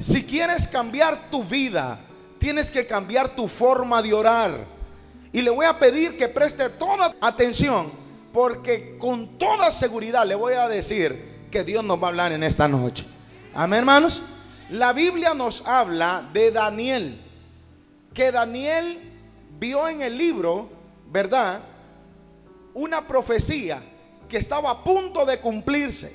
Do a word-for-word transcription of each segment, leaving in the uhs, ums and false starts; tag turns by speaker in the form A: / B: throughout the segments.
A: Si quieres cambiar tu vida, tienes que cambiar tu forma de orar. Y le voy a pedir que preste toda atención, porque con toda seguridad le voy a decir que Dios nos va a hablar en esta noche. Amén, hermanos. La Biblia nos habla de Daniel, que Daniel vio en el libro, ¿verdad?, una profecía que estaba a punto de cumplirse.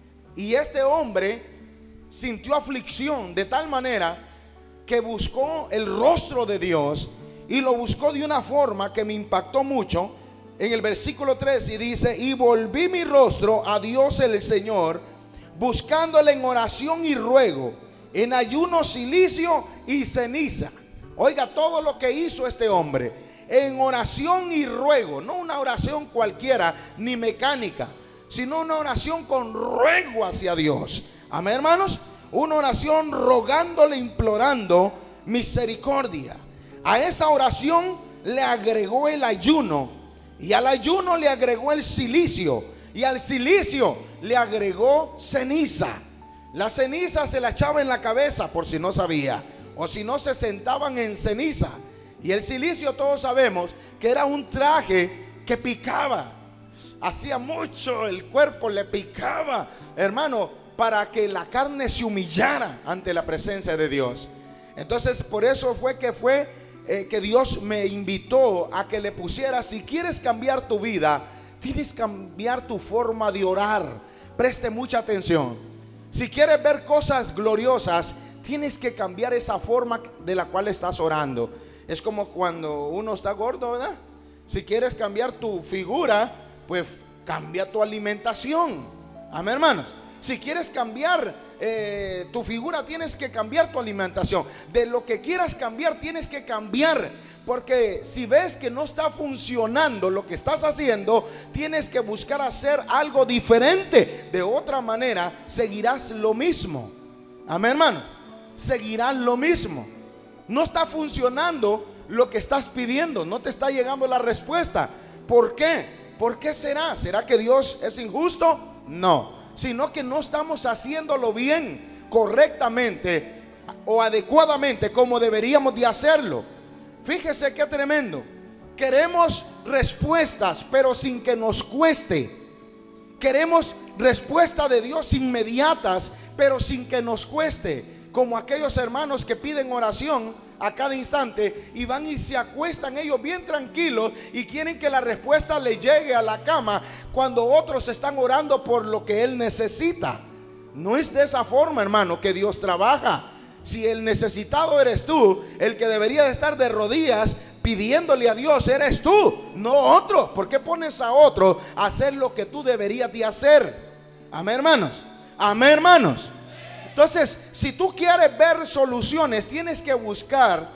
A: Y este hombre sintió aflicción de tal manera que buscó el rostro de Dios, y lo buscó de una forma que me impactó mucho. En el versículo tres y dice: y volví mi rostro a Dios el Señor, buscándole en oración y ruego, en ayuno, cilicio y ceniza. Oiga todo lo que hizo este hombre: en oración y ruego. No una oración cualquiera ni mecánica, sino una oración con ruego hacia Dios. Amén, hermanos. Una oración rogándole, implorando misericordia. A esa oración le agregó el ayuno, y al ayuno le agregó el cilicio, y al cilicio le agregó ceniza. La ceniza se la echaba en la cabeza, por si no sabía, o si no, se sentaban en ceniza. Y el cilicio, todos sabemos que era un traje que picaba, hacía mucho, el cuerpo le picaba, hermano, para que la carne se humillara ante la presencia de Dios. Entonces por eso fue que fue eh, que Dios me invitó a que le pusiera: si quieres cambiar tu vida, tienes que cambiar tu forma de orar. Preste mucha atención. Si quieres ver cosas gloriosas, tienes que cambiar esa forma de la cual estás orando. Es como cuando uno está gordo, ¿verdad? Si quieres cambiar tu figura, pues cambia tu alimentación. Amén, hermanos. Si quieres cambiar eh, tu figura, tienes que cambiar tu alimentación. De lo que quieras cambiar, tienes que cambiar. Porque si ves que no está funcionando lo que estás haciendo, tienes que buscar hacer algo diferente. De otra manera, seguirás lo mismo. Amén, hermanos. Seguirás lo mismo. No está funcionando lo que estás pidiendo. No te está llegando la respuesta. ¿Por qué? ¿Por qué será? ¿Será que Dios es injusto? No. Sino que no estamos haciéndolo bien, correctamente o adecuadamente como deberíamos de hacerlo. Fíjese qué tremendo. Queremos respuestas, pero sin que nos cueste. Queremos respuesta de Dios inmediatas, pero sin que nos cueste. Como aquellos hermanos que piden oración a cada instante y van y se acuestan ellos bien tranquilos y quieren que la respuesta le llegue a la cama, cuando otros están orando por lo que él necesita. No es de esa forma, hermano, que Dios trabaja. Si el necesitado eres tú, el que debería de estar de rodillas pidiéndole a Dios eres tú, no otro. ¿Por qué pones a otro a hacer lo que tú deberías de hacer? Amén, hermanos. Amén, hermanos. Entonces, si tú quieres ver soluciones, tienes que buscar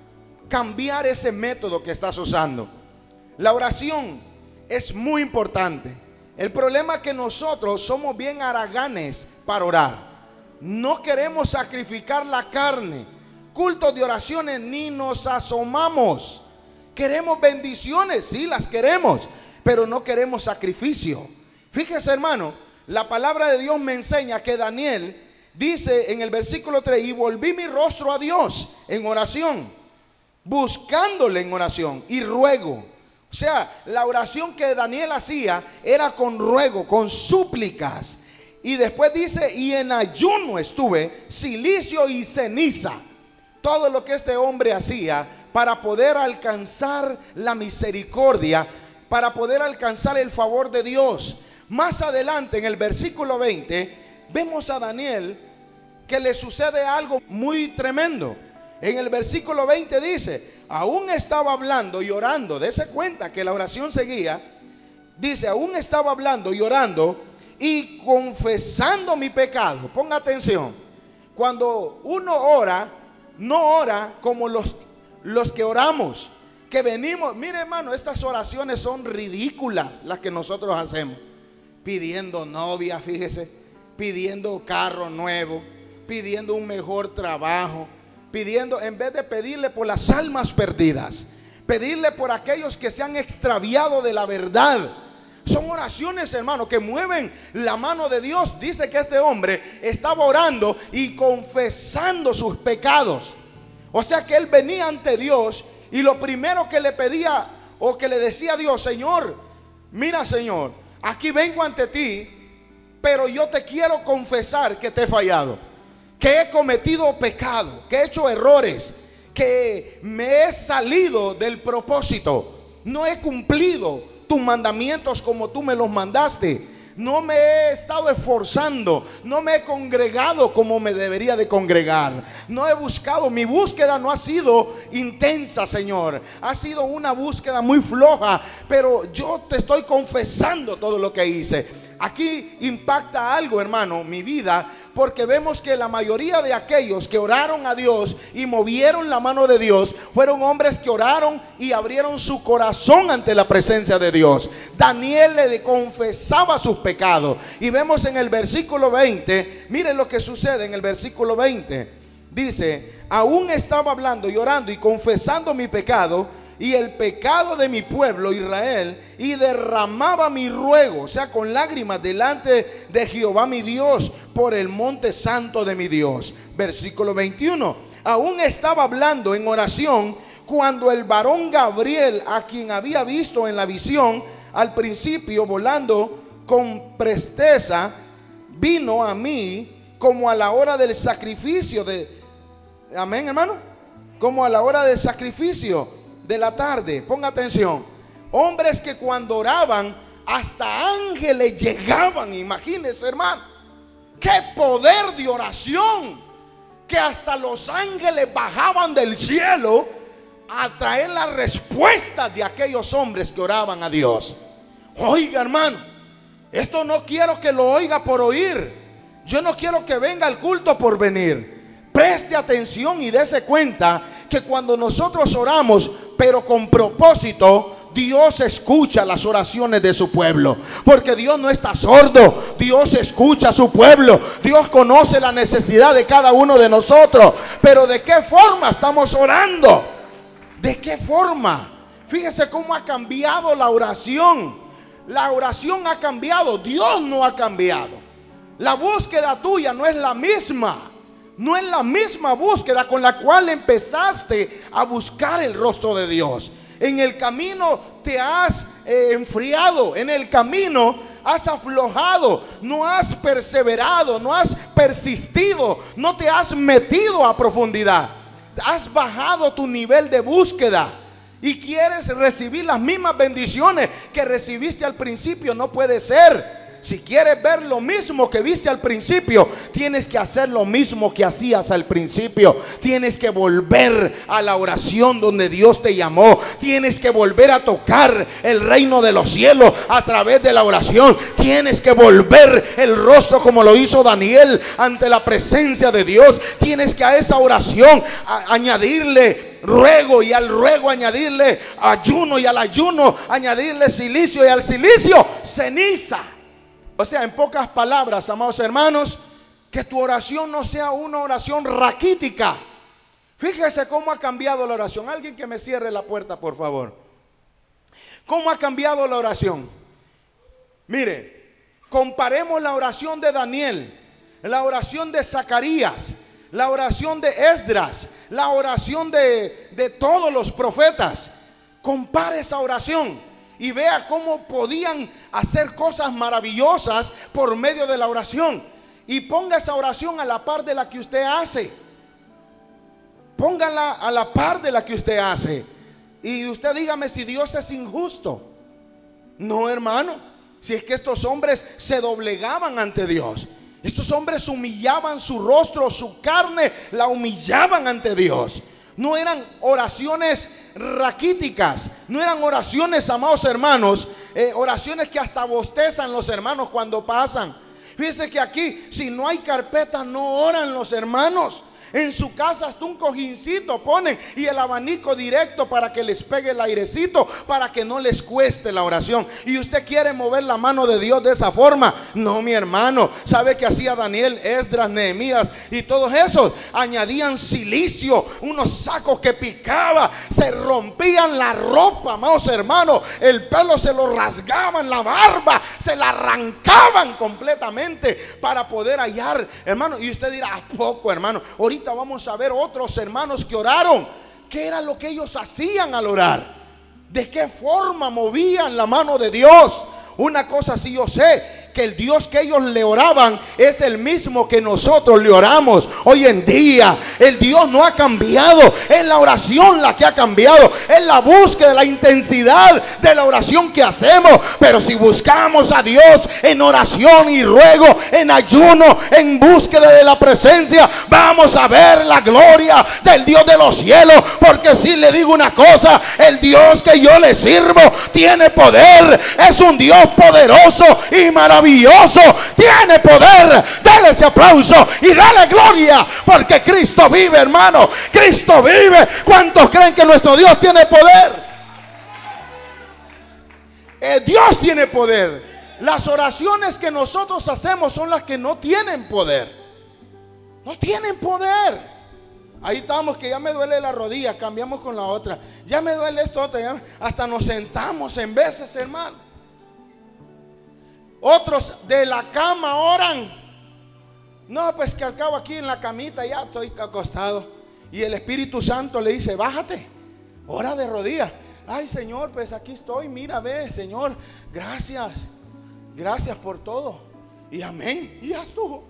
A: cambiar ese método que estás usando. La oración es muy importante. El problema es que nosotros somos bien haraganes para orar. No queremos sacrificar la carne. Cultos de oraciones ni nos asomamos. Queremos bendiciones, sí las queremos, pero no queremos sacrificio. Fíjese, hermano, la palabra de Dios me enseña que Daniel dice en el versículo tres: y volví mi rostro a Dios en oración, buscándole en oración y ruego. O sea, la oración que Daniel hacía era con ruego, con súplicas. Y después dice: y en ayuno estuve, cilicio y ceniza. Todo lo que este hombre hacía para poder alcanzar la misericordia, para poder alcanzar el favor de Dios. Más adelante en el versículo veinte vemos a Daniel que le sucede algo muy tremendo. En el versículo veinte dice: aún estaba hablando y orando. Dese cuenta que la oración seguía. Dice: aún estaba hablando y orando y confesando mi pecado. Ponga atención. Cuando uno ora, no ora como los, los que oramos, que venimos. Mire, hermano, estas oraciones son ridículas las que nosotros hacemos. Pidiendo novia, fíjese, pidiendo carro nuevo, pidiendo un mejor trabajo, pidiendo, en vez de pedirle por las almas perdidas, pedirle por aquellos que se han extraviado de la verdad. Son oraciones, hermano, que mueven la mano de Dios. Dice que este hombre estaba orando y confesando sus pecados. O sea que él venía ante Dios y lo primero que le pedía o que le decía a Dios: Señor, mira, Señor, aquí vengo ante ti, pero yo te quiero confesar que te he fallado, que he cometido pecado, que he hecho errores, que me he salido del propósito, no he cumplido tus mandamientos como tú me los mandaste, no me he estado esforzando, no me he congregado como me debería de congregar, no he buscado, mi búsqueda no ha sido intensa, Señor, ha sido una búsqueda muy floja, pero yo te estoy confesando todo lo que hice. Aquí impacta algo, hermano, mi vida, porque vemos que la mayoría de aquellos que oraron a Dios y movieron la mano de Dios fueron hombres que oraron y abrieron su corazón ante la presencia de Dios. Daniel le confesaba sus pecados y vemos en el versículo veinte, miren lo que sucede en el versículo veinte. Dice: aún estaba hablando y orando y confesando mi pecado y el pecado de mi pueblo Israel, y derramaba mi ruego, o sea, con lágrimas, delante de Jehová mi Dios, por el monte santo de mi Dios. Versículo veintiuno. Aún estaba hablando en oración cuando el varón Gabriel, a quien había visto en la visión al principio volando con presteza, vino a mí como a la hora del sacrificio de... Amén, hermano. Como a la hora del sacrificio de la tarde. Ponga atención. Hombres que cuando oraban hasta ángeles llegaban. Imagínense, hermano, qué poder de oración, que hasta los ángeles bajaban del cielo a traer las respuestas de aquellos hombres que oraban a Dios. Oiga, hermano, esto no quiero que lo oiga por oír. Yo no quiero que venga al culto por venir. Preste atención y dése cuenta que cuando nosotros oramos, pero con propósito, Dios escucha las oraciones de su pueblo, porque Dios no está sordo. Dios escucha a su pueblo. Dios conoce la necesidad de cada uno de nosotros. Pero ¿de qué forma estamos orando? ¿De qué forma? Fíjese cómo ha cambiado la oración. La oración ha cambiado, Dios no ha cambiado. La búsqueda tuya no es la misma. No es la misma búsqueda con la cual empezaste a buscar el rostro de Dios. En el camino te has eh, enfriado. En el camino has aflojado. No has perseverado. No has persistido. No te has metido a profundidad. Has bajado tu nivel de búsqueda y quieres recibir las mismas bendiciones que recibiste al principio. No puede ser. Si quieres ver lo mismo que viste al principio, tienes que hacer lo mismo que hacías al principio. Tienes que volver a la oración donde Dios te llamó. Tienes que volver a tocar el reino de los cielos a través de la oración. Tienes que volver el rostro como lo hizo Daniel ante la presencia de Dios. Tienes que a esa oración a- añadirle ruego, y al ruego añadirle ayuno, y al ayuno añadirle silicio, y al silicio ceniza. O sea, en pocas palabras, amados hermanos, que tu oración no sea una oración raquítica. Fíjese cómo ha cambiado la oración. Alguien que me cierre la puerta, por favor. ¿Cómo ha cambiado la oración? Mire, comparemos la oración de Daniel, la oración de Zacarías, la oración de Esdras, la oración de, de todos los profetas. Compare esa oración y vea cómo podían hacer cosas maravillosas por medio de la oración. Y ponga esa oración a la par de la que usted hace. Póngala a la par de la que usted hace. Y usted dígame si Dios es injusto. No, hermano. Si es que estos hombres se doblegaban ante Dios. Estos hombres humillaban su rostro, su carne, la humillaban ante Dios. No eran oraciones raquíticas, no eran oraciones, amados hermanos, eh, oraciones que hasta bostezan los hermanos cuando pasan. Fíjense que aquí, si no hay carpeta, no oran los hermanos. En su casa hasta un cojincito ponen y el abanico directo para que les pegue el airecito, para que no les cueste la oración. Y usted quiere mover la mano de Dios de esa forma. No, mi hermano. ¿Sabe qué hacía Daniel, Esdras, Nehemías y todos esos? Añadían silicio, unos sacos que picaba, se rompían la ropa, amados hermanos, el pelo se lo rasgaban, la barba se la arrancaban completamente para poder hallar, hermano. Y usted dirá, ¿a poco, hermano? Ahorita vamos a ver otros hermanos que oraron. ¿Qué era lo que ellos hacían al orar? ¿De qué forma movían la mano de Dios? Una cosa sí yo sé, que el Dios que ellos le oraban es el mismo que nosotros le oramos hoy en día. El Dios no ha cambiado, es la oración la que ha cambiado, es la búsqueda, la intensidad de la oración que hacemos. Pero si buscamos a Dios en oración y ruego, en ayuno, en búsqueda de la presencia, vamos a ver la gloria del Dios de los cielos. Porque si le digo una cosa, el Dios que yo le sirvo tiene poder, es un Dios poderoso y maravilloso. Maravilloso, tiene poder. Dale ese aplauso y dale gloria, porque Cristo vive, hermano. Cristo vive. ¿Cuántos creen que nuestro Dios tiene poder? Eh, Dios tiene poder. Las oraciones que nosotros hacemos son las que no tienen poder. No tienen poder. Ahí estamos, que ya me duele la rodilla, cambiamos con la otra. Ya me duele esto, otra, ya, hasta nos sentamos en veces, hermano. Otros de la cama oran. No, pues que al cabo aquí en la camita ya estoy acostado. Y el Espíritu Santo le dice, bájate, ora de rodillas. Ay, Señor, pues aquí estoy, mira, ve, Señor, gracias. Gracias por todo. Y amén, y ya estuvo.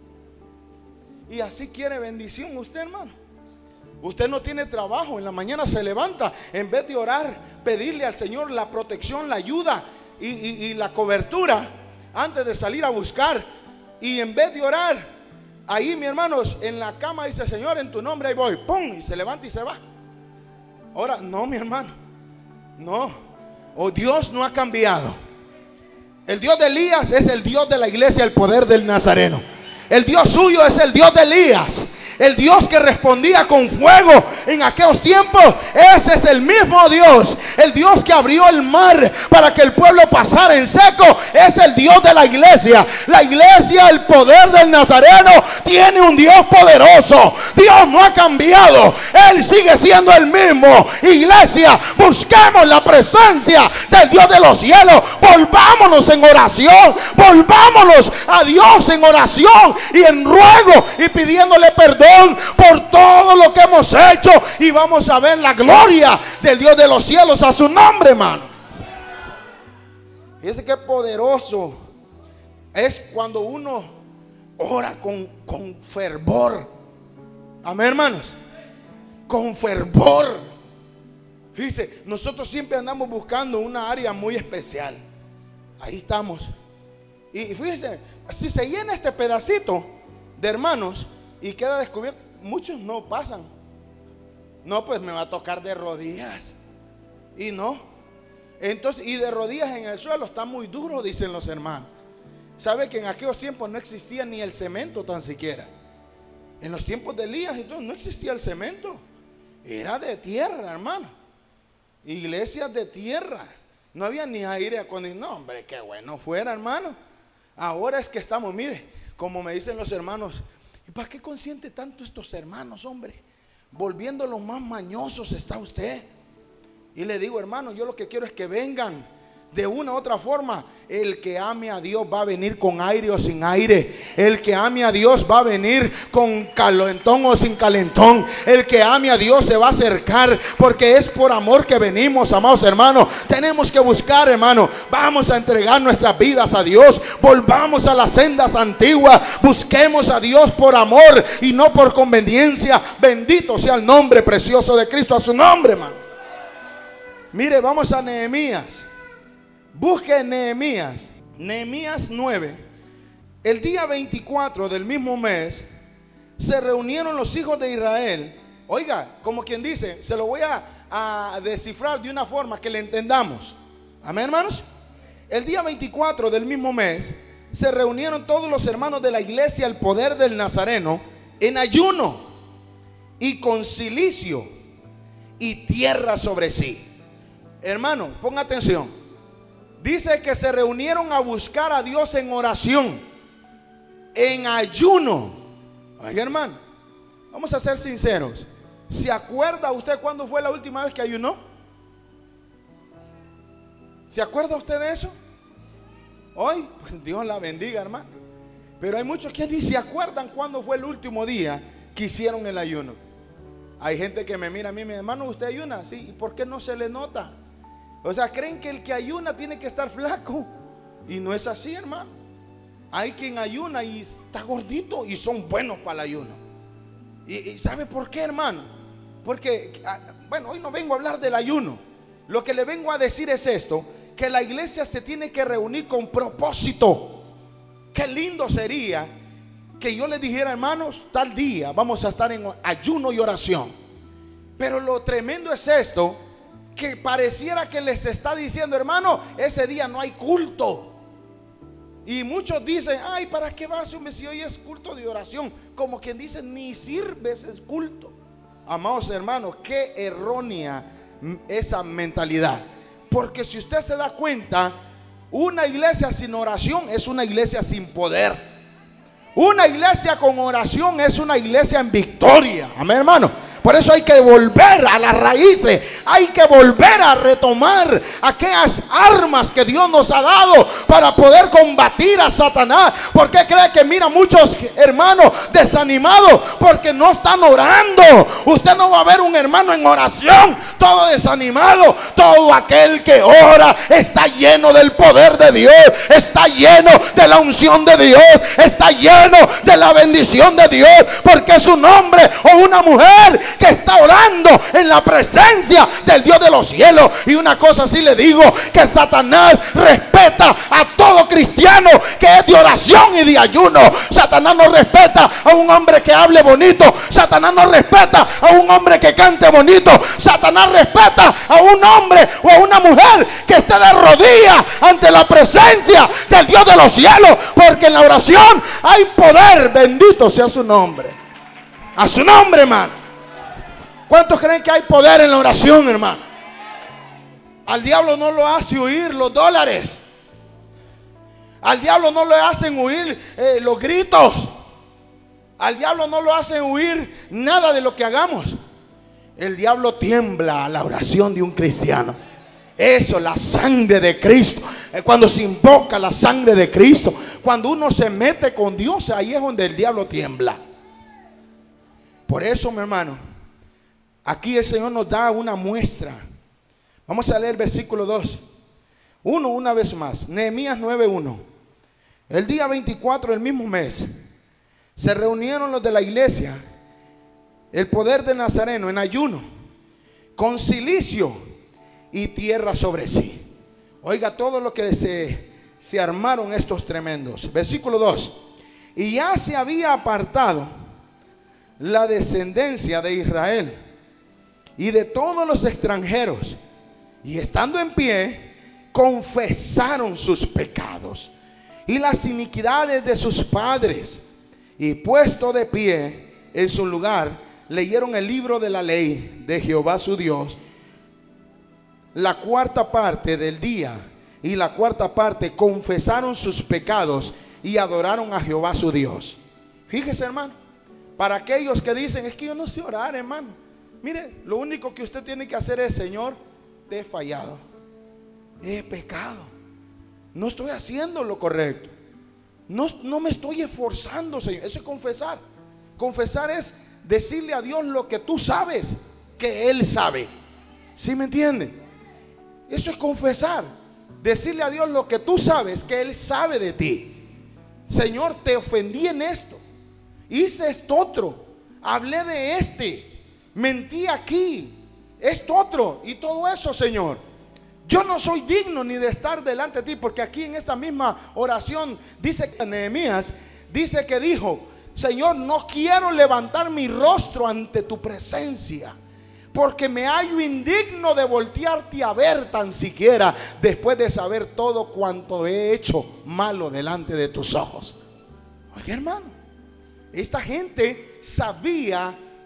A: Y así quiere bendición usted, hermano. Usted no tiene trabajo, en la mañana se levanta, en vez de orar, pedirle al Señor la protección, la ayuda y, y, y la cobertura antes de salir a buscar. Y en vez de orar, ahí, mi hermanos, en la cama dice, Señor, en tu nombre ahí voy, pum, y se levanta y se va. Ahora, no, mi hermano, no. Oh, Dios no ha cambiado. El Dios de Elías es el Dios de la iglesia, el poder del Nazareno. El Dios suyo es el Dios de Elías, el Dios que respondía con fuego en aquellos tiempos. Ese es el mismo Dios. El Dios que abrió el mar para que el pueblo pasara en seco. Es el Dios de la iglesia. La iglesia, el poder del Nazareno, tiene un Dios poderoso. Dios no ha cambiado. Él sigue siendo el mismo. Iglesia, busquemos la presencia del Dios de los cielos. Volvámonos en oración. Volvámonos a Dios en oración y en ruego y pidiéndole perdón por todo lo que hemos hecho, y vamos a ver la gloria del Dios de los cielos a su nombre, hermano. Fíjense qué poderoso es cuando uno ora con, con fervor. Amén, hermanos, con fervor. Fíjense, nosotros siempre andamos buscando una área muy especial. Ahí estamos. Y fíjense, si se llena este pedacito de hermanos y queda descubierto, muchos no pasan. No, pues me va a tocar de rodillas. Y no. Entonces, y de rodillas en el suelo está muy duro, dicen los hermanos. ¿Sabe que en aquellos tiempos no existía ni el cemento tan siquiera? En los tiempos de Elías y todo, no existía el cemento. Era de tierra, hermano. Iglesias de tierra. No había ni aire acondicionado. No, hombre, qué bueno fuera, hermano. Ahora es que estamos, mire, como me dicen los hermanos, ¿y para qué consiente tanto estos hermanos, hombre? Volviéndolos más mañosos está usted. Y le digo, hermano, yo lo que quiero es que vengan de una u otra forma. El que ame a Dios va a venir con aire o sin aire. El que ame a Dios va a venir con calentón o sin calentón. El que ame a Dios se va a acercar, porque es por amor que venimos, amados hermanos. Tenemos que buscar, hermano. Vamos a entregar nuestras vidas a Dios. Volvamos a las sendas antiguas. Busquemos a Dios por amor y no por conveniencia. Bendito sea el nombre precioso de Cristo, a su nombre, hermano. Mire, vamos a Nehemías. Busque Nehemías, Nehemías nueve. El día veinticuatro del mismo mes se reunieron los hijos de Israel. Oiga, como quien dice, se lo voy a, a descifrar de una forma que le entendamos. Amén, hermanos. El día veinticuatro del mismo mes se reunieron todos los hermanos de la iglesia, el poder del Nazareno, en ayuno y con cilicio y tierra sobre sí. Hermano, ponga atención. Dice que se reunieron a buscar a Dios en oración, en ayuno. Ay, hermano, vamos a ser sinceros. ¿Se acuerda usted cuándo fue la última vez que ayunó? ¿Se acuerda usted de eso? Hoy, pues Dios la bendiga, hermano. Pero hay muchos que ni se acuerdan cuándo fue el último día que hicieron el ayuno. Hay gente que me mira a mí y me dice: hermano, ¿usted ayuna? Sí. ¿Y por qué no se le nota? O sea, creen que el que ayuna tiene que estar flaco. Y no es así, hermano. Hay quien ayuna y está gordito y son buenos para el ayuno. ¿Y, y sabe por qué, hermano? Porque, bueno, hoy no vengo a hablar del ayuno. Lo que le vengo a decir es esto: que la iglesia se tiene que reunir con propósito. Qué lindo sería que yo les dijera: hermanos, tal día vamos a estar en ayuno y oración. Pero lo tremendo es esto, que pareciera que les está diciendo: hermano, ese día no hay culto. Y muchos dicen: ay, ¿para qué vas, hombre, si hoy es culto de oración? Como quien dice, ni sirve ese culto. Amados hermanos, qué errónea esa mentalidad. Porque si usted se da cuenta, una iglesia sin oración es una iglesia sin poder. Una iglesia con oración es una iglesia en victoria. Amén, hermano. Por eso hay que volver a las raíces. Hay que volver a retomar aquellas armas que Dios nos ha dado para poder combatir a Satanás. ¿Por qué cree que mira muchos hermanos desanimados? Porque no están orando. Usted no va a ver un hermano en oración todo desanimado. Todo aquel que ora está lleno del poder de Dios, está lleno de la unción de Dios, está lleno de la bendición de Dios, porque es un hombre o una mujer que está orando en la presencia del Dios de los cielos. Y una cosa sí le digo, que Satanás respeta a todo cristiano que es de oración y de ayuno. Satanás no respeta a un hombre que hable bonito. Satanás no respeta a un hombre que cante bonito. Satanás respeta a un hombre o a una mujer que esté de rodillas ante la presencia del Dios de los cielos, porque en la oración hay poder. Bendito sea su nombre. A su nombre, hermano. ¿Cuántos creen que hay poder en la oración, hermano? Al diablo no lo hace huir los dólares. Al diablo no le hacen huir eh, los gritos. Al diablo no lo hacen huir nada de lo que hagamos. El diablo tiembla a la oración de un cristiano. Eso, la sangre de Cristo. Cuando se invoca la sangre de Cristo, cuando uno se mete con Dios, ahí es donde el diablo tiembla. Por eso, mi hermano, aquí el Señor nos da una muestra. Vamos a leer el versículo dos. Uno, una vez más. Nehemías nueve uno. El día veinticuatro del mismo mes se reunieron los de la iglesia, el poder de Nazareno, en ayuno, con cilicio y tierra sobre sí. Oiga todo lo que se, se armaron estos tremendos. Versículo dos. Y ya se había apartado la descendencia de Israel y de todos los extranjeros, y estando en pie, confesaron sus pecados y las iniquidades de sus padres, y puesto de pie en su lugar, leyeron el libro de la ley de Jehová su Dios, la cuarta parte del día, y la cuarta parte confesaron sus pecados y adoraron a Jehová su Dios. Fíjese, hermano, para aquellos que dicen: es que yo no sé orar, hermano. Mire, lo único que usted tiene que hacer es: Señor, te he fallado, he pecado, no estoy haciendo lo correcto, no, no me estoy esforzando, Señor. Eso es confesar. Confesar es decirle a Dios lo que tú sabes que Él sabe. ¿Sí me entienden? Eso es confesar. Decirle a Dios lo que tú sabes que Él sabe de ti. Señor, te ofendí en esto, hice esto otro, hablé de este, mentí aquí, esto otro y todo eso, Señor. Yo no soy digno ni de estar delante de ti, porque aquí en esta misma oración dice que Nehemías dice que dijo: Señor, no quiero levantar mi rostro ante tu presencia, porque me hallo indigno de voltearte a ver tan siquiera, después de saber todo cuanto he hecho malo delante de tus ojos. Oye, hermano, esta gente sabía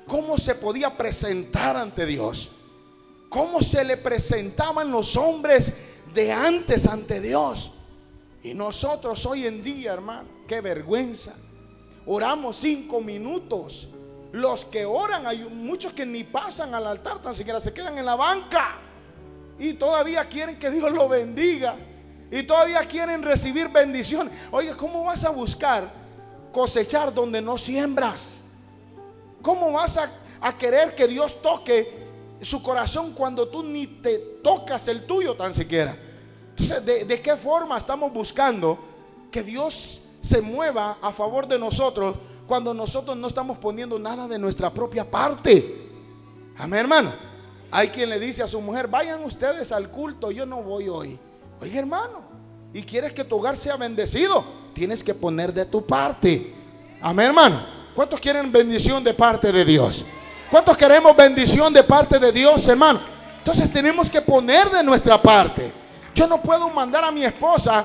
A: cómo se podía presentar ante Dios, cómo se le presentaban los hombres de antes ante Dios. Y nosotros hoy en día, hermano, qué vergüenza. Oramos cinco minutos. Los que oran, hay muchos que ni pasan al altar, tan siquiera se quedan en la banca. Y todavía quieren que Dios lo bendiga. Y todavía quieren recibir bendición. Oye, ¿cómo vas a buscar cosechar donde no siembras? ¿Cómo vas a, a querer que Dios toque su corazón cuando tú ni te tocas el tuyo tan siquiera? Entonces, ¿de, de qué forma estamos buscando que Dios se mueva a favor de nosotros cuando nosotros no estamos poniendo nada de nuestra propia parte? Amén, hermano. Hay quien le dice a su mujer: vayan ustedes al culto, yo no voy hoy. Oye, hermano, y quieres que tu hogar sea bendecido, tienes que poner de tu parte. Amén, hermano. ¿Cuántos quieren bendición de parte de Dios? ¿Cuántos queremos bendición de parte de Dios, hermano? Entonces tenemos que poner de nuestra parte. Yo no puedo mandar a mi esposa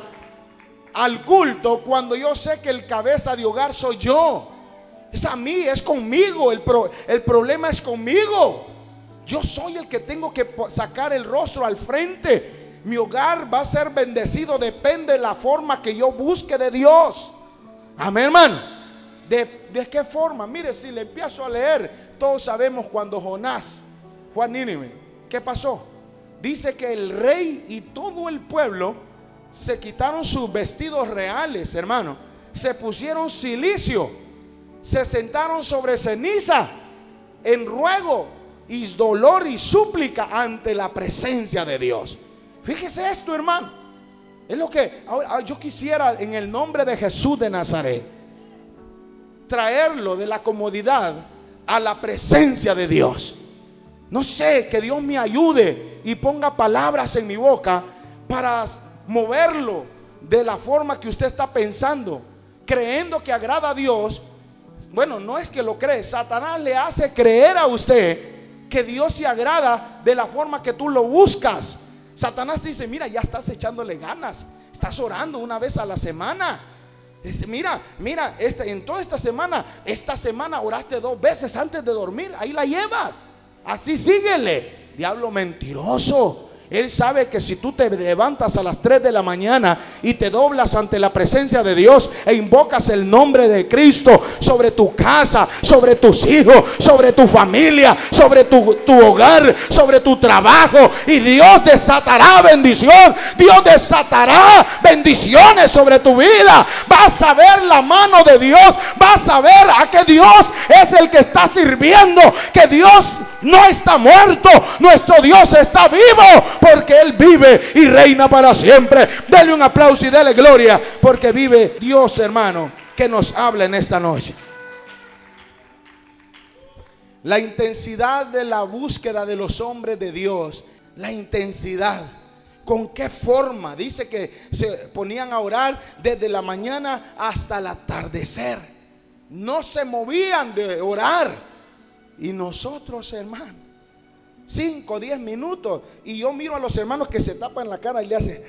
A: al culto cuando yo sé que el cabeza de hogar soy yo. Es a mí, es conmigo. El, pro, el problema es conmigo. Yo soy el que tengo que sacar el rostro al frente. Mi hogar va a ser bendecido, depende de la forma que yo busque de Dios. Amén, hermano. ¿De, de qué forma? Mire, si le empiezo a leer, todos sabemos cuando Jonás fue a Nínive, ¿qué pasó? Dice que el rey y todo el pueblo se quitaron sus vestidos reales, hermano. Se pusieron cilicio, se sentaron sobre ceniza en ruego y dolor y súplica ante la presencia de Dios. Fíjese esto, hermano. Es lo que ahora yo quisiera, en el nombre de Jesús de Nazaret, traerlo de la comodidad a la presencia de Dios. No sé, que Dios me ayude y ponga palabras en mi boca para moverlo de la forma que usted está pensando, creyendo que agrada a Dios. Bueno, no es que lo cree, Satanás le hace creer a usted que Dios se agrada de la forma que tú lo buscas. Satanás te dice: mira, ya estás echándole ganas, estás orando una vez a la semana. Dice: mira, mira, este, en toda esta semana, esta semana oraste dos veces antes de dormir, ahí la llevas, así síguele. Diablo mentiroso. Él sabe que si tú te levantas a las tres de la mañana y te doblas ante la presencia de Dios e invocas el nombre de Cristo sobre tu casa, sobre tus hijos, sobre tu familia, sobre tu, tu hogar, sobre tu trabajo, y Dios desatará bendición, Dios desatará bendiciones sobre tu vida. Vas a ver la mano de Dios, vas a ver a que Dios es el que está sirviendo, que Dios no está muerto, nuestro Dios está vivo, porque Él vive y reina para siempre. Dele un aplauso y dele gloria, porque vive Dios, hermano, que nos habla en esta noche. La intensidad de la búsqueda de los hombres de Dios, la intensidad, ¿con qué forma? Dice que se ponían a orar desde la mañana hasta el atardecer. No se movían de orar. Y nosotros, hermano, cinco, diez minutos, y yo miro a los hermanos que se tapan la cara y le hacen.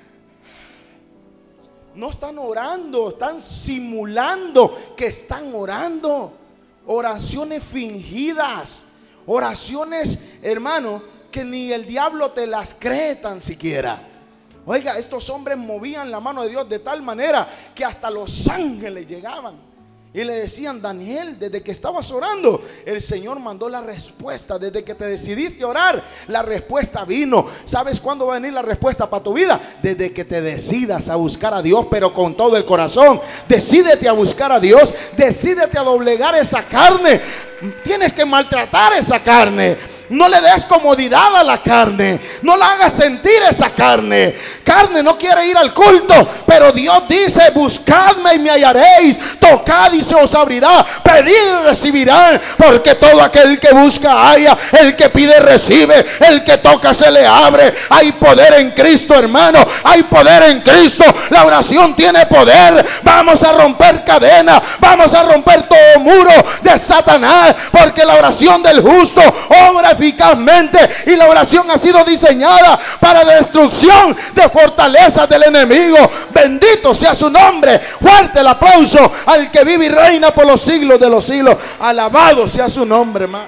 A: No están orando, están simulando que están orando. Oraciones fingidas, oraciones, hermano, que ni el diablo te las cree tan siquiera. Oiga, estos hombres movían la mano de Dios de tal manera que hasta los ángeles llegaban y le decían: Daniel, desde que estabas orando, el Señor mandó la respuesta. Desde que te decidiste orar, la respuesta vino. ¿Sabes cuándo va a venir la respuesta para tu vida? Desde que te decidas a buscar a Dios, pero con todo el corazón. Decídete a buscar a Dios, decídete a doblegar esa carne. Tienes que maltratar esa carne. No le des comodidad a la carne, no la hagas sentir esa carne. Carne no quiere ir al culto, pero Dios dice: buscadme y me hallaréis, tocad y se os abrirá, pedid y recibirán, porque todo aquel que busca halla, el que pide recibe, el que toca se le abre. Hay poder en Cristo, hermano, hay poder en Cristo. La oración tiene poder. Vamos a romper cadenas, vamos a romper todo muro de Satanás, porque la oración del justo obra eficazmente, y la oración ha sido diseñada para destrucción de fortalezas del enemigo. Bendito sea su nombre. Fuerte el aplauso al que vive y reina por los siglos de los siglos. Alabado sea su nombre, hermano.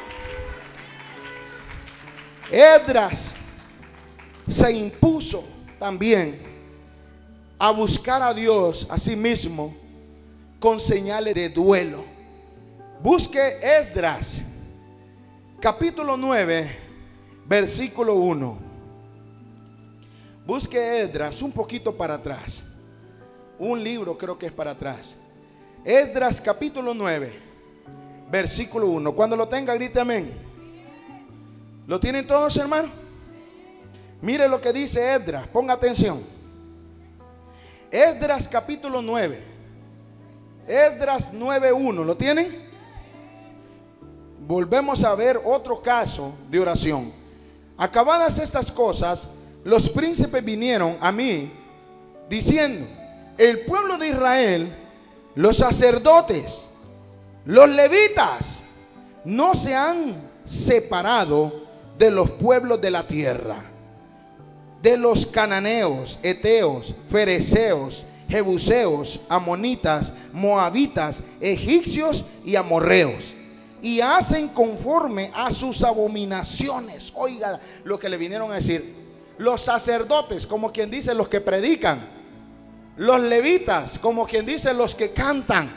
A: Esdras se impuso también a buscar a Dios a sí mismo con señales de duelo. Busque Esdras capítulo nueve versículo uno. Busque Esdras un poquito para atrás. Un libro creo que es para atrás. Esdras capítulo nueve versículo uno. Cuando lo tenga, grite amén. ¿Lo tienen todos, hermano? Mire lo que dice Esdras, ponga atención. Esdras capítulo nueve, Esdras nueve uno, ¿lo tienen? Volvemos a ver otro caso de oración. Acabadas estas cosas, los príncipes vinieron a mí diciendo: el pueblo de Israel, los sacerdotes, los levitas, no se han separado de los pueblos de la tierra, de los cananeos, heteos, fereceos, jebuseos, amonitas, moabitas, egipcios y amorreos, y hacen conforme a sus abominaciones. Oiga lo que le vinieron a decir. Los sacerdotes, como quien dice los que predican, los levitas, como quien dice los que cantan,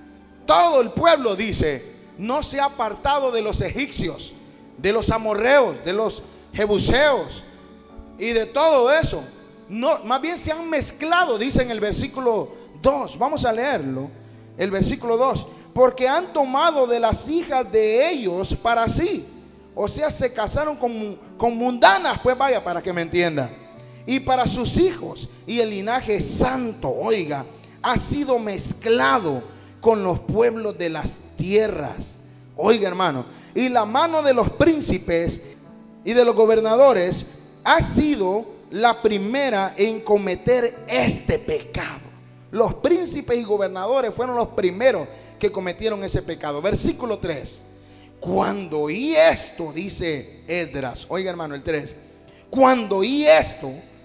A: todo el pueblo, dice, no se ha apartado de los egipcios, de los amorreos, de los jebuseos y de todo eso. No, más bien se han mezclado, dice en el versículo dos. Vamos a leerlo, el versículo dos. Porque han tomado de las hijas de ellos para sí. O sea, se casaron con, con mundanas, pues vaya, para que me entienda. Y para sus hijos. Y el linaje santo, oiga, ha sido mezclado con los pueblos de las tierras. Oiga, hermano. Y la mano de los príncipes y de los gobernadores ha sido la primera en cometer este pecado. Los príncipes y gobernadores fueron los primeros que cometieron ese pecado. Versículo tres. Cuando oí esto, dice Esdras, oiga hermano, el tres. Cuando oí esto,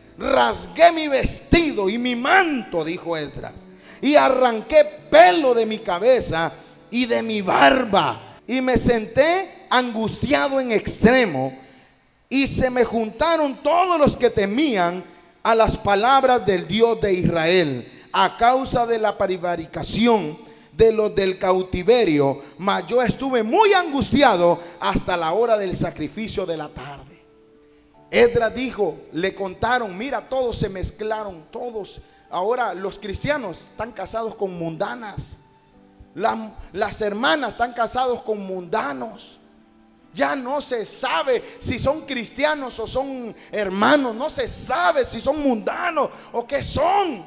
A: rasgué mi vestido y mi manto, dijo Esdras, y arranqué pelo de mi cabeza y de mi barba, y me senté angustiado en extremo, y se me juntaron todos los que temían a las palabras del Dios de Israel, a causa de la prevaricación de los del cautiverio. Mas yo estuve muy angustiado hasta la hora del sacrificio de la tarde. Esdras dijo, le contaron, mira, todos se mezclaron, todos. Ahora los cristianos están casados con mundanas. Las, las hermanas están casados con mundanos. Ya no se sabe si son cristianos o son hermanos. No se sabe si son mundanos o qué son.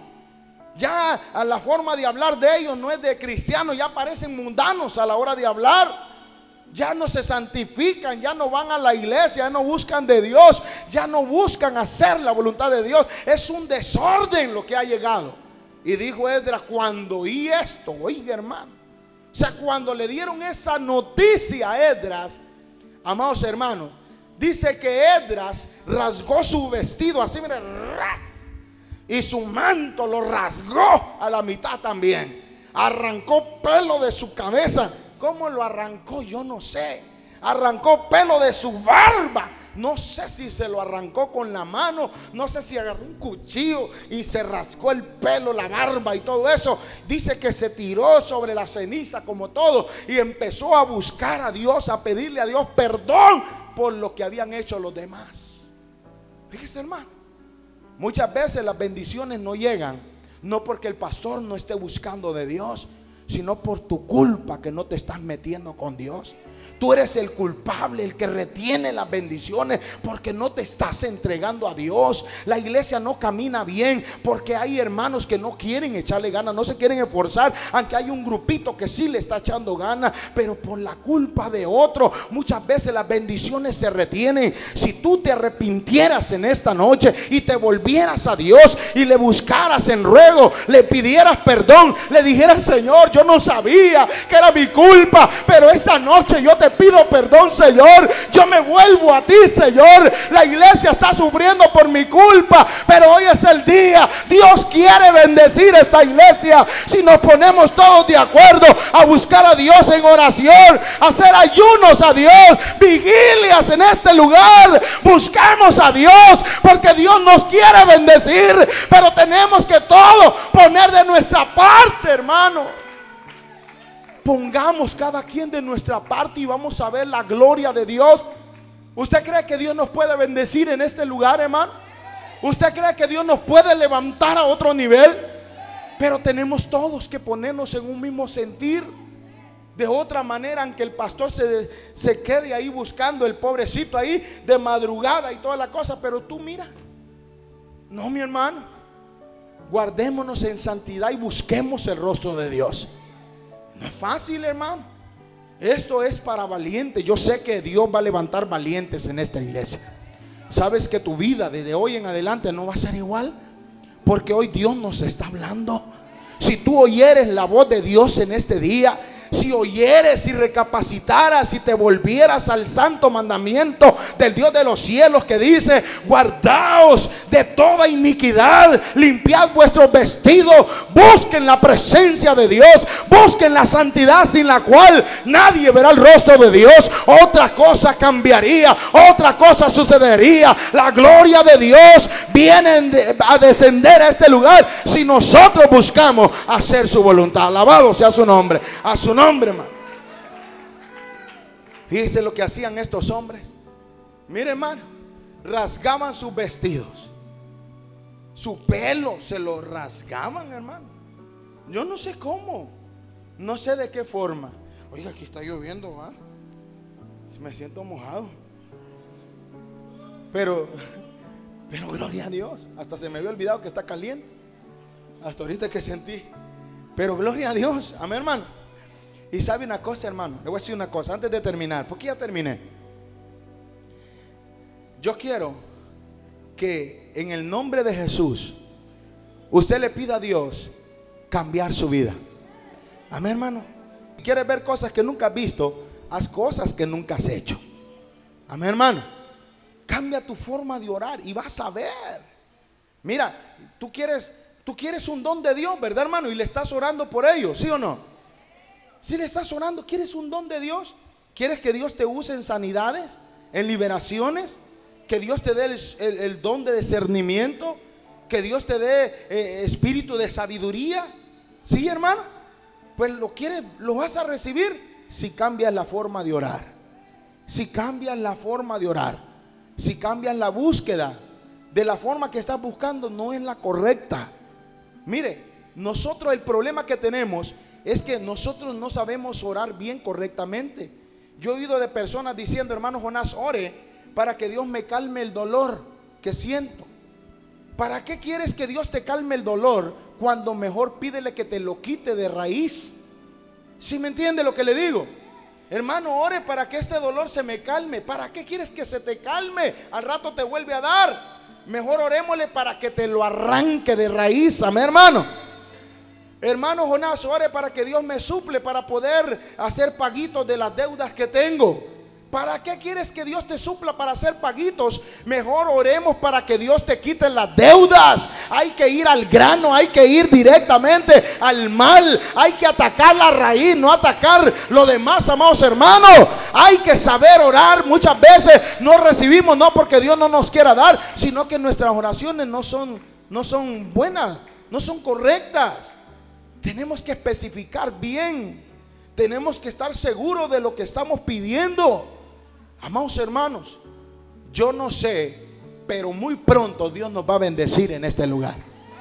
A: Ya a la forma de hablar de ellos no es de cristianos. Ya parecen mundanos a la hora de hablar. Ya no se santifican, ya no van a la iglesia, ya no buscan de Dios, ya no buscan hacer la voluntad de Dios. Es un desorden lo que ha llegado. Y dijo Esdras, cuando oí esto, oiga hermano, o sea, cuando le dieron esa noticia a Esdras, amados hermanos, dice que Esdras rasgó su vestido así, mire, ras, y su manto lo rasgó a la mitad también. Arrancó pelo de su cabeza. ¿Cómo lo arrancó? Yo no sé. Arrancó pelo de su barba. No sé si se lo arrancó con la mano, no sé si agarró un cuchillo y se rascó el pelo, la barba y todo eso. Dice que se tiró sobre la ceniza como todo y empezó a buscar a Dios, a pedirle a Dios perdón por lo que habían hecho los demás. Fíjese hermano, muchas veces las bendiciones no llegan, no porque el pastor no esté buscando de Dios, sino por tu culpa que no te estás metiendo con Dios. Tú eres el culpable, el que retiene las bendiciones porque no te estás entregando a Dios. La iglesia no camina bien porque hay hermanos que no quieren echarle ganas, no se quieren esforzar, aunque hay un grupito que sí le está echando ganas, pero por la culpa de otro muchas veces las bendiciones se retienen. Si tú te arrepintieras en esta noche y te volvieras a Dios y le buscaras en ruego, le pidieras perdón, le dijeras, Señor, yo no sabía que era mi culpa, pero esta noche yo te te pido perdón, Señor. Yo me vuelvo a ti, Señor. La iglesia está sufriendo por mi culpa, pero hoy es el día. Dios quiere bendecir esta iglesia si nos ponemos todos de acuerdo a buscar a Dios en oración, hacer ayunos a Dios, vigilias en este lugar. Buscamos a Dios porque Dios nos quiere bendecir, pero tenemos que todo poner de nuestra parte, hermano. Pongamos cada quien de nuestra parte y vamos a ver la gloria de Dios. ¿Usted cree que Dios nos puede bendecir en este lugar, hermano? ¿Usted cree que Dios nos puede levantar a otro nivel? Pero tenemos todos que ponernos en un mismo sentir. De otra manera, aunque el pastor se, se quede ahí buscando, el pobrecito ahí de madrugada y toda la cosa, pero tú mira, no, mi hermano, guardémonos en santidad y busquemos el rostro de Dios. No es fácil, hermano. Esto es para valientes. Yo sé que Dios va a levantar valientes en esta iglesia. Sabes que tu vida desde hoy en adelante no va a ser igual, porque hoy Dios nos está hablando. Si tú oyeres la voz de Dios en este día, si oyeres y recapacitaras y te volvieras al santo mandamiento del Dios de los cielos que dice: guardaos de toda iniquidad, limpiad vuestros vestidos, busquen la presencia de Dios, busquen la santidad sin la cual nadie verá el rostro de Dios. Otra cosa cambiaría, otra cosa sucedería. La gloria de Dios viene a descender a este lugar si nosotros buscamos hacer su voluntad. Alabado sea su nombre, a su nombre, hermano. Fíjese lo que hacían estos hombres. Mire, hermano, rasgaban sus vestidos, su pelo se lo rasgaban, hermano. Yo no sé cómo, no sé de qué forma. Oiga, aquí está lloviendo, ¿va? Me siento mojado. Pero, pero gloria a Dios. Hasta se me había olvidado que está caliente. Hasta ahorita que sentí. Pero gloria a Dios, amén, hermano. Y sabe una cosa, hermano, le voy a decir una cosa antes de terminar, porque ya terminé. Yo quiero que en el nombre de Jesús usted le pida a Dios cambiar su vida. Amén, hermano. Si quieres ver cosas que nunca has visto, haz cosas que nunca has hecho. Amén, hermano. Cambia tu forma de orar y vas a ver. Mira, tú quieres, tú quieres un don de Dios, ¿verdad, hermano? Y le estás orando por ello, ¿sí o no? Si le estás orando, ¿quieres un don de Dios? ¿Quieres que Dios te use en sanidades, en liberaciones? Que Dios te dé el, el, el don de discernimiento, que Dios te dé eh, espíritu de sabiduría. ¿Sí, hermano? Pues lo quieres, lo vas a recibir si cambias la forma de orar, si cambias la forma de orar, si cambias la búsqueda de la forma que estás buscando, no es la correcta. Mire, nosotros el problema que tenemos es que nosotros no sabemos orar bien correctamente. Yo he oído de personas diciendo: hermano Jonás, ore para que Dios me calme el dolor que siento. ¿Para qué quieres que Dios te calme el dolor cuando mejor pídele que te lo quite de raíz? ¿Sí me entiende lo que le digo? Hermano, ore para que este dolor se me calme. ¿Para qué quieres que se te calme? Al rato te vuelve a dar. Mejor orémosle para que te lo arranque de raíz. Amén, hermano. Hermano Jonás, ore para que Dios me suple para poder hacer paguitos de las deudas que tengo. ¿Para qué quieres que Dios te supla para hacer paguitos? Mejor oremos para que Dios te quite las deudas. Hay que ir al grano, hay que ir directamente al mal. Hay que atacar la raíz, no atacar lo demás, amados hermanos. Hay que saber orar. Muchas veces no recibimos, no porque Dios no nos quiera dar, sino que nuestras oraciones no son, no son buenas, no son correctas. Tenemos que especificar bien. Tenemos que estar seguros de lo que estamos pidiendo. Amados hermanos, yo no sé, pero muy pronto Dios nos va a bendecir en este lugar.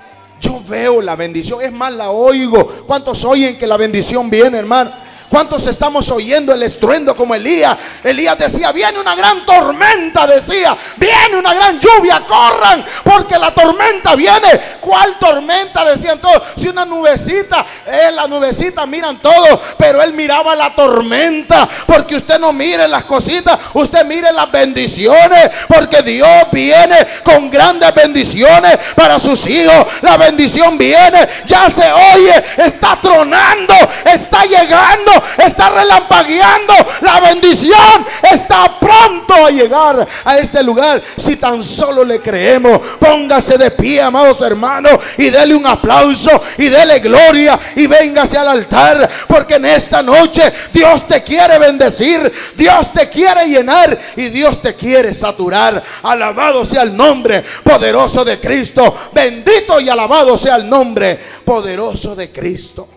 A: Yo veo la bendición, es más, la oigo. ¿Cuántos oyen que la bendición viene, hermano? ¿Cuántos estamos oyendo el estruendo como Elías? Elías decía: viene una gran tormenta, decía, viene una gran lluvia, corran, porque la tormenta viene. ¿Cuál tormenta? Decían todos. Si una nubecita, eh, la nubecita miran todos, pero él miraba la tormenta. Porque usted no mire las cositas, usted mire las bendiciones, porque Dios viene con grandes bendiciones para sus hijos. La bendición viene, ya se oye, está tronando, está llegando, está relampagueando. La bendición está pronto a llegar a este lugar si tan solo le creemos. Póngase de pie, amados hermanos, y dele un aplauso y dele gloria y véngase al altar, porque en esta noche Dios te quiere bendecir, Dios te quiere llenar y Dios te quiere saturar. Alabado sea el nombre poderoso de Cristo. Bendito y alabado sea el nombre poderoso de Cristo.